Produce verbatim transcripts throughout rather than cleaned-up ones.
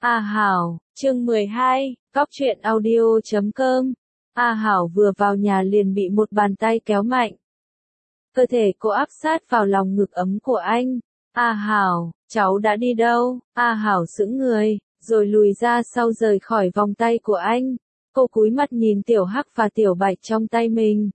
A Hảo, chương mười hai, cóc truyện audio chấm com. A Hảo vừa vào nhà liền bị một bàn tay kéo mạnh. Cơ thể cô áp sát vào lòng ngực ấm của anh. A Hảo, cháu đã đi đâu? A Hảo sững người, rồi lùi ra sau rời khỏi vòng tay của anh. Cô cúi mặt nhìn Tiểu Hắc và Tiểu Bạch trong tay mình.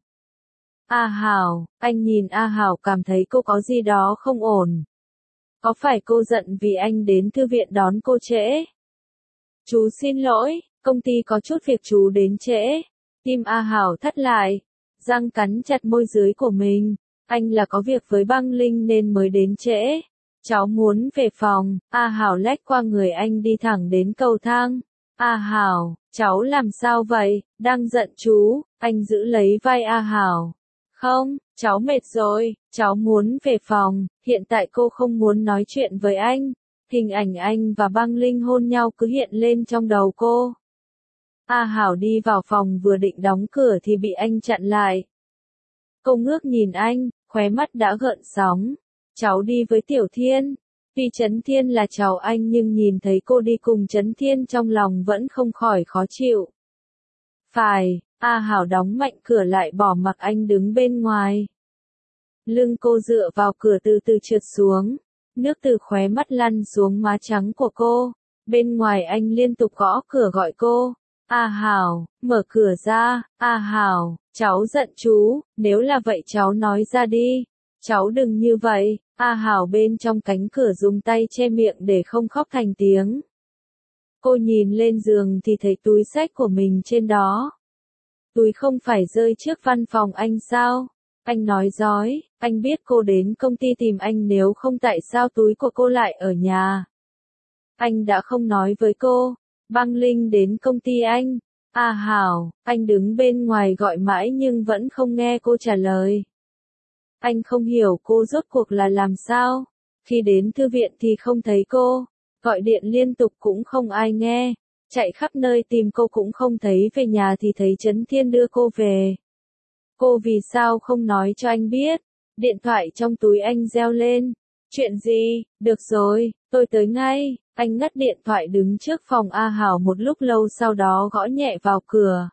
A Hảo, anh nhìn A Hảo cảm thấy cô có gì đó không ổn. Có phải cô giận vì anh đến thư viện đón cô trễ? Chú xin lỗi, công ty có chút việc chú đến trễ. Tim A Hảo thắt lại, răng cắn chặt môi dưới của mình. Anh là có việc với băng linh nên mới đến trễ. Cháu muốn về phòng. A Hảo lách qua người anh đi thẳng đến cầu thang. A Hảo, cháu làm sao vậy? Đang giận chú. Anh giữ lấy vai A Hảo. Không, cháu mệt rồi, cháu muốn về phòng. Hiện tại cô không muốn nói chuyện với anh. Hình ảnh anh và băng linh hôn nhau cứ hiện lên trong đầu cô. A Hảo đi vào phòng vừa định đóng cửa thì bị anh chặn lại. Cô ngước nhìn anh, khóe mắt đã gợn sóng. Cháu đi với Tiểu Thiên. Tuy Trấn Thiên là cháu anh nhưng nhìn thấy cô đi cùng Trấn Thiên trong lòng vẫn không khỏi khó chịu. Phải, A Hảo đóng mạnh cửa lại bỏ mặc anh đứng bên ngoài. Lưng cô dựa vào cửa từ từ trượt xuống. Nước từ khóe mắt lăn xuống má trắng của cô. Bên ngoài anh liên tục gõ cửa gọi cô. A Hảo, mở cửa ra. A Hảo, cháu giận chú, nếu là vậy cháu nói ra đi. Cháu đừng như vậy. A Hảo bên trong cánh cửa dùng tay che miệng để không khóc thành tiếng. Cô nhìn lên giường thì thấy túi xách của mình trên đó. Túi không phải rơi trước văn phòng anh sao? Anh nói dối, anh biết cô đến công ty tìm anh nếu không tại sao túi của cô lại ở nhà. Anh đã không nói với cô. Băng Linh đến công ty anh. A Hảo, anh đứng bên ngoài gọi mãi nhưng vẫn không nghe cô trả lời. Anh không hiểu cô rốt cuộc là làm sao. Khi đến thư viện thì không thấy cô. Gọi điện liên tục cũng không ai nghe. Chạy khắp nơi tìm cô cũng không thấy, về nhà thì thấy Trấn Thiên đưa cô về. Cô vì sao không nói cho anh biết? Điện thoại trong túi anh reo lên. Chuyện gì? Được rồi, tôi tới ngay. Anh ngắt điện thoại đứng trước phòng A Hảo một lúc lâu sau đó gõ nhẹ vào cửa.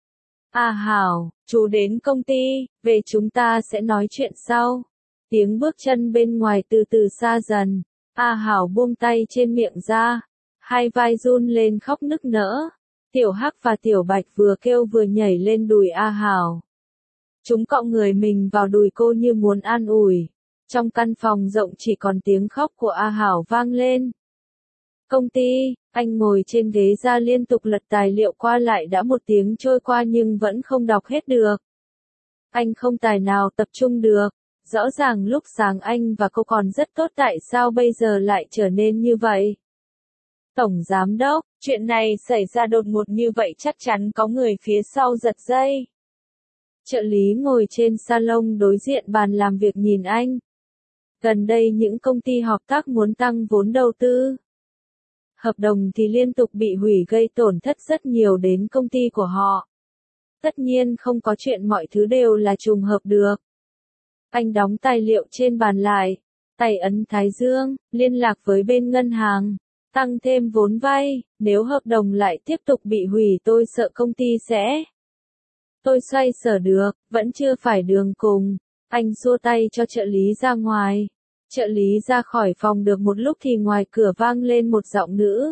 A Hảo, chú đến công ty, về chúng ta sẽ nói chuyện sau. Tiếng bước chân bên ngoài từ từ xa dần. A Hảo buông tay trên miệng ra. Hai vai run lên khóc nức nở. Tiểu Hắc và Tiểu Bạch vừa kêu vừa nhảy lên đùi A Hảo. Chúng cọ người mình vào đùi cô như muốn an ủi. Trong căn phòng rộng chỉ còn tiếng khóc của A Hảo vang lên. Công ty, anh ngồi trên ghế ra liên tục lật tài liệu qua lại đã một tiếng trôi qua nhưng vẫn không đọc hết được. Anh không tài nào tập trung được. Rõ ràng lúc sáng anh và cô còn rất tốt, tại sao bây giờ lại trở nên như vậy? Tổng Giám đốc, chuyện này xảy ra đột ngột như vậy chắc chắn có người phía sau giật dây. Trợ lý ngồi trên salon đối diện bàn làm việc nhìn anh. Gần đây những công ty hợp tác muốn tăng vốn đầu tư. Hợp đồng thì liên tục bị hủy gây tổn thất rất nhiều đến công ty của họ. Tất nhiên không có chuyện mọi thứ đều là trùng hợp được. Anh đóng tài liệu trên bàn lại, tay ấn thái dương, liên lạc với bên ngân hàng, tăng thêm vốn vay, nếu hợp đồng lại tiếp tục bị hủy tôi sợ công ty sẽ. Tôi xoay sở được, vẫn chưa phải đường cùng. Anh xua tay cho trợ lý ra ngoài. Trợ lý ra khỏi phòng được một lúc thì ngoài cửa vang lên một giọng nữ.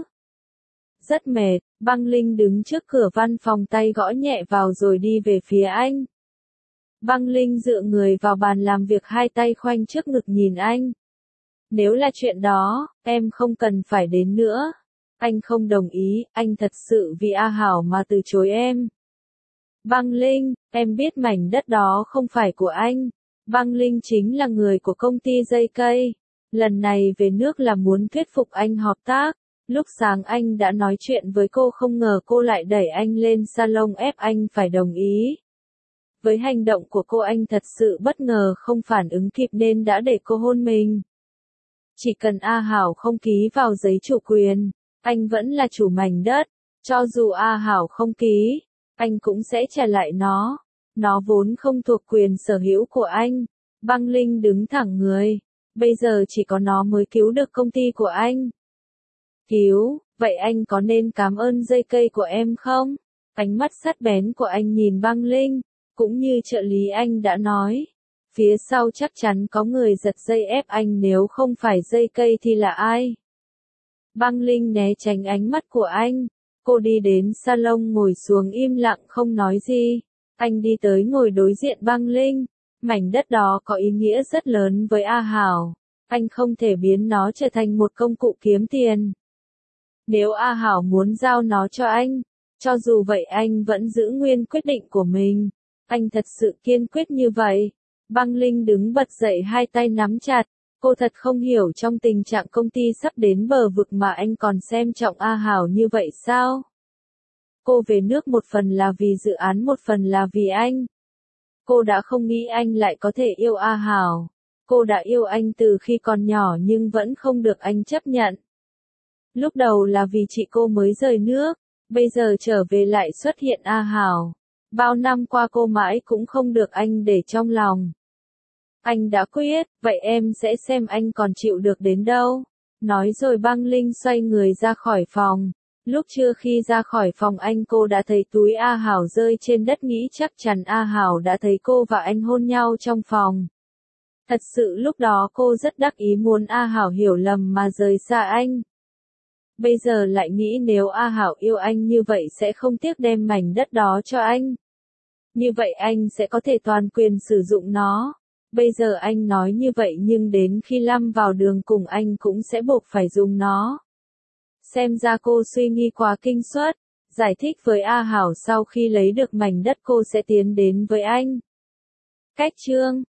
Rất mệt, Băng Linh đứng trước cửa văn phòng tay gõ nhẹ vào rồi đi về phía anh. Băng Linh dựa người vào bàn làm việc hai tay khoanh trước ngực nhìn anh. Nếu là chuyện đó, em không cần phải đến nữa. Anh không đồng ý, anh thật sự vì A Hảo mà từ chối em. Băng Linh, em biết mảnh đất đó không phải của anh. Băng Linh chính là người của công ty dây cây. Lần này về nước là muốn thuyết phục anh hợp tác. Lúc sáng anh đã nói chuyện với cô, không ngờ cô lại đẩy anh lên salon ép anh phải đồng ý. Với hành động của cô anh thật sự bất ngờ, không phản ứng kịp nên đã để cô hôn mình. Chỉ cần A Hảo không ký vào giấy chủ quyền, anh vẫn là chủ mảnh đất. Cho dù A Hảo không ký, anh cũng sẽ trả lại nó. Nó vốn không thuộc quyền sở hữu của anh. Băng Linh đứng thẳng người. Bây giờ chỉ có nó mới cứu được công ty của anh. Cứu, vậy anh có nên cảm ơn dây cây của em không? Ánh mắt sắc bén của anh nhìn băng linh, cũng như trợ lý anh đã nói. Phía sau chắc chắn có người giật dây ép anh, nếu không phải dây cây thì là ai? Băng linh né tránh ánh mắt của anh. Cô đi đến salon ngồi xuống im lặng không nói gì. Anh đi tới ngồi đối diện băng linh. Mảnh đất đó có ý nghĩa rất lớn với A Hảo. Anh không thể biến nó trở thành một công cụ kiếm tiền. Nếu A Hảo muốn giao nó cho anh, cho dù vậy anh vẫn giữ nguyên quyết định của mình. Anh thật sự kiên quyết như vậy. Băng linh đứng bật dậy, hai tay nắm chặt. Cô thật không hiểu trong tình trạng công ty sắp đến bờ vực mà anh còn xem trọng A Hảo như vậy sao? Cô về nước một phần là vì dự án, một phần là vì anh. Cô đã không nghĩ anh lại có thể yêu A Hảo. Cô đã yêu anh từ khi còn nhỏ nhưng vẫn không được anh chấp nhận. Lúc đầu là vì chị cô mới rời nước, bây giờ trở về lại xuất hiện A Hảo. Bao năm qua cô mãi cũng không được anh để trong lòng. Anh đã quyết, vậy em sẽ xem anh còn chịu được đến đâu. Nói rồi băng linh xoay người ra khỏi phòng. Lúc trưa khi ra khỏi phòng anh cô đã thấy túi A Hảo rơi trên đất, nghĩ chắc chắn A Hảo đã thấy cô và anh hôn nhau trong phòng. Thật sự lúc đó cô rất đắc ý muốn A Hảo hiểu lầm mà rời xa anh. Bây giờ lại nghĩ nếu A Hảo yêu anh như vậy sẽ không tiếc đem mảnh đất đó cho anh. Như vậy anh sẽ có thể toàn quyền sử dụng nó. Bây giờ anh nói như vậy nhưng đến khi lâm vào đường cùng anh cũng sẽ buộc phải dùng nó. Xem ra cô suy nghĩ quá kinh suất. Giải thích với A Hảo sau khi lấy được mảnh đất cô sẽ tiến đến với anh. Cách chương